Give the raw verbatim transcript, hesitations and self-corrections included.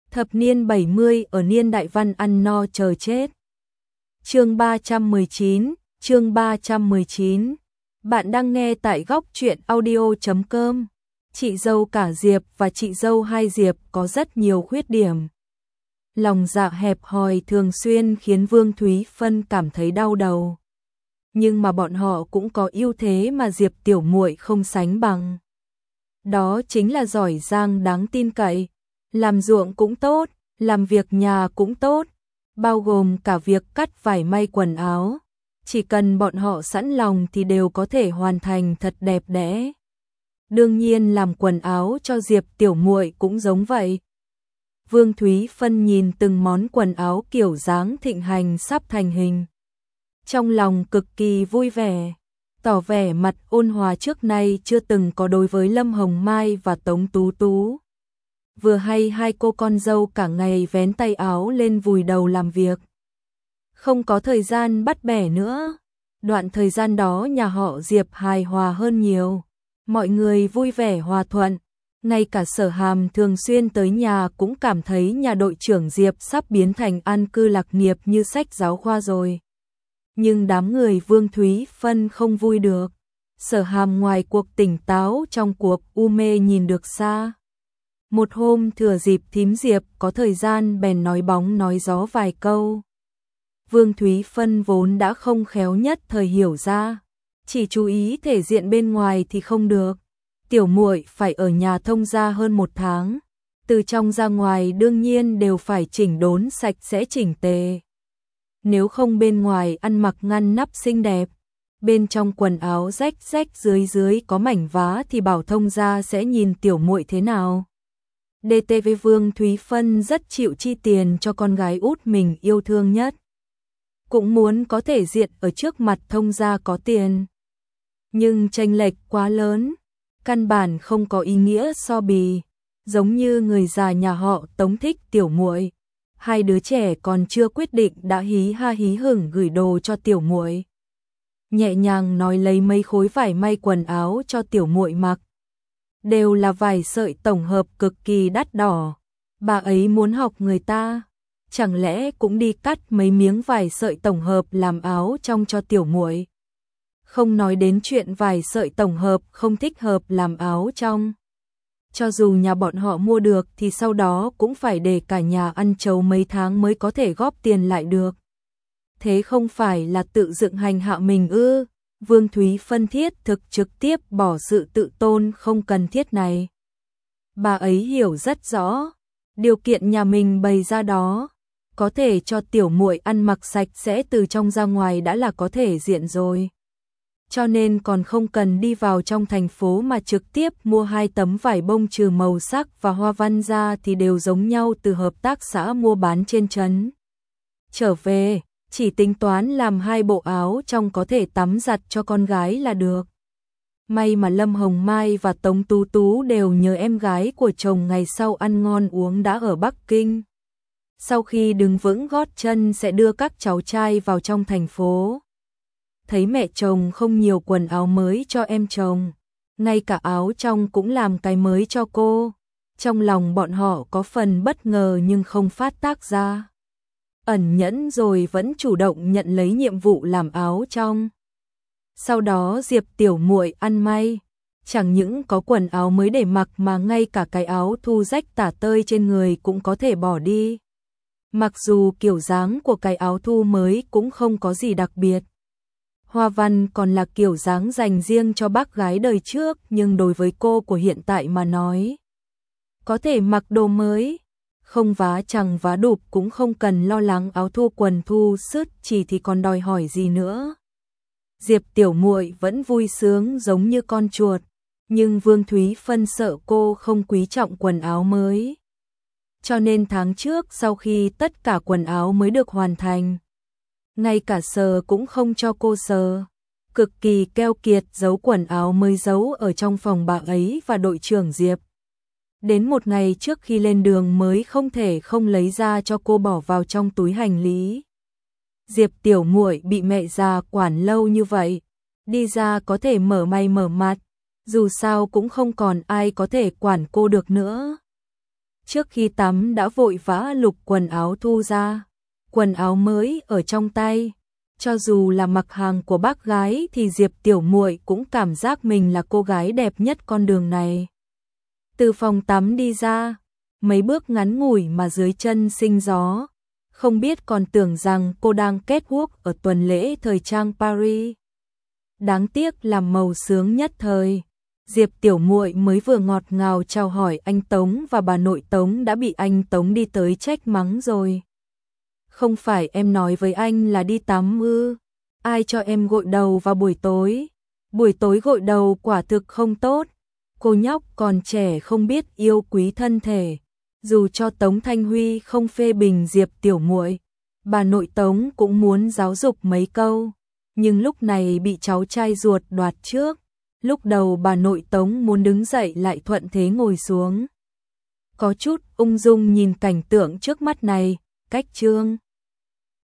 Thập niên bảy mươi ở niên đại văn ăn no chờ chết. Chương ba trăm mười chín, chương ba trăm mười chín. Bạn đang nghe tại góc truyện audio chấm com. Chị dâu cả Diệp và chị dâu hai Diệp có rất nhiều khuyết điểm. Lòng dạ hẹp hòi thường xuyên khiến Vương Thúy Phân cảm thấy đau đầu. Nhưng mà bọn họ cũng có ưu thế mà Diệp tiểu muội không sánh bằng. Đó chính là giỏi giang đáng tin cậy, làm ruộng cũng tốt, làm việc nhà cũng tốt, bao gồm cả việc cắt vải may quần áo. Chỉ cần bọn họ sẵn lòng thì đều có thể hoàn thành thật đẹp đẽ. Đương nhiên làm quần áo cho Diệp tiểu muội cũng giống vậy. Vương Thúy Phân nhìn từng món quần áo kiểu dáng thịnh hành sắp thành hình. Trong lòng cực kỳ vui vẻ, tỏ vẻ mặt ôn hòa trước nay chưa từng có đối với Lâm Hồng Mai và Tống Tú Tú. Vừa hay hai cô con dâu cả ngày vén tay áo lên vùi đầu làm việc. Không có thời gian bắt bẻ nữa. Đoạn thời gian đó nhà họ Diệp hài hòa hơn nhiều. Mọi người vui vẻ hòa thuận. Ngay cả Sở Hàm thường xuyên tới nhà cũng cảm thấy nhà đội trưởng Diệp sắp biến thành an cư lạc nghiệp như sách giáo khoa rồi. Nhưng đám người Vương Thúy Phân không vui được. Sở Hàm ngoài cuộc tỉnh táo trong cuộc u mê nhìn được xa. Một hôm thừa dịp thím Diệp có thời gian bèn nói bóng nói gió vài câu. Vương Thúy Phân vốn đã không khéo nhất thời hiểu ra. Chỉ chú ý thể diện bên ngoài thì không được. Tiểu muội phải ở nhà thông gia hơn một tháng. Từ trong ra ngoài đương nhiên đều phải chỉnh đốn sạch sẽ chỉnh tề. Nếu không bên ngoài ăn mặc ngăn nắp xinh đẹp, bên trong quần áo rách rách dưới dưới có mảnh vá thì bảo thông gia sẽ nhìn tiểu muội thế nào. đê tê vê Vương Thúy Phân rất chịu chi tiền cho con gái út mình yêu thương nhất. Cũng muốn có thể diện ở trước mặt thông gia có tiền. Nhưng chênh lệch quá lớn, căn bản không có ý nghĩa so bì, giống như người già nhà họ Tống thích tiểu muội. Hai đứa trẻ còn chưa quyết định đã hí ha hí hửng gửi đồ cho tiểu muội. Nhẹ nhàng nói lấy mấy khối vải may quần áo cho tiểu muội mặc. Đều là vải sợi tổng hợp cực kỳ đắt đỏ. Bà ấy muốn học người ta, chẳng lẽ cũng đi cắt mấy miếng vải sợi tổng hợp làm áo trong cho tiểu muội. Không nói đến chuyện vải sợi tổng hợp không thích hợp làm áo trong. Cho dù nhà bọn họ mua được thì sau đó cũng phải để cả nhà ăn trầu mấy tháng mới có thể góp tiền lại được. Thế không phải là tự dựng hành hạ mình ư? Vương Thúy Phân thiết thực trực tiếp bỏ sự tự tôn không cần thiết này. Bà ấy hiểu rất rõ, điều kiện nhà mình bày ra đó, có thể cho tiểu muội ăn mặc sạch sẽ từ trong ra ngoài đã là có thể diện rồi. Cho nên còn không cần đi vào trong thành phố mà trực tiếp mua hai tấm vải bông trừ màu sắc và hoa văn ra thì đều giống nhau từ hợp tác xã mua bán trên trấn. Trở về, chỉ tính toán làm hai bộ áo trong có thể tắm giặt cho con gái là được. May mà Lâm Hồng Mai và Tống Tú Tú đều nhờ em gái của chồng ngày sau ăn ngon uống đã ở Bắc Kinh. Sau khi đứng vững gót chân sẽ đưa các cháu trai vào trong thành phố. Thấy mẹ chồng không nhiều quần áo mới cho em chồng, ngay cả áo trong cũng làm cái mới cho cô. Trong lòng bọn họ có phần bất ngờ nhưng không phát tác ra. Ẩn nhẫn rồi vẫn chủ động nhận lấy nhiệm vụ làm áo trong. Sau đó Diệp tiểu muội ăn may, chẳng những có quần áo mới để mặc mà ngay cả cái áo thu rách tả tơi trên người cũng có thể bỏ đi. Mặc dù kiểu dáng của cái áo thu mới cũng không có gì đặc biệt. Hoa văn còn là kiểu dáng dành riêng cho bác gái đời trước, nhưng đối với cô của hiện tại mà nói, có thể mặc đồ mới, không vá chằng vá đụp cũng không cần lo lắng áo thu quần thu sứt chỉ thì còn đòi hỏi gì nữa. Diệp tiểu muội vẫn vui sướng giống như con chuột, nhưng Vương Thúy Phân sợ cô không quý trọng quần áo mới. Cho nên tháng trước sau khi tất cả quần áo mới được hoàn thành, ngay cả sờ cũng không cho cô sờ. Cực kỳ keo kiệt giấu quần áo mới giấu ở trong phòng bà ấy và đội trưởng Diệp. Đến một ngày trước khi lên đường mới không thể không lấy ra cho cô bỏ vào trong túi hành lý. Diệp tiểu muội bị mẹ già quản lâu như vậy, đi ra có thể mở may mở mặt, dù sao cũng không còn ai có thể quản cô được nữa. Trước khi tắm đã vội vã lục quần áo thu ra, quần áo mới ở trong tay. Cho dù là mặc hàng của bác gái thì Diệp Tiểu Muội cũng cảm giác mình là cô gái đẹp nhất con đường này. Từ phòng tắm đi ra, mấy bước ngắn ngủi mà dưới chân sinh gió, không biết còn tưởng rằng cô đang kết guốc ở tuần lễ thời trang Paris. Đáng tiếc là màu sướng nhất thời. Diệp Tiểu Muội mới vừa ngọt ngào chào hỏi anh Tống và bà nội Tống đã bị anh Tống đi tới trách mắng rồi. Không phải em nói với anh là đi tắm ư? Ai cho em gội đầu vào buổi tối? Buổi tối gội đầu quả thực không tốt. Cô nhóc còn trẻ không biết yêu quý thân thể. Dù cho Tống Thanh Huy không phê bình Diệp Tiểu Muội, bà nội Tống cũng muốn giáo dục mấy câu, nhưng lúc này bị cháu trai ruột đoạt trước. Lúc đầu bà nội Tống muốn đứng dậy lại thuận thế ngồi xuống. Có chút ung dung nhìn cảnh tượng trước mắt này, cách Trương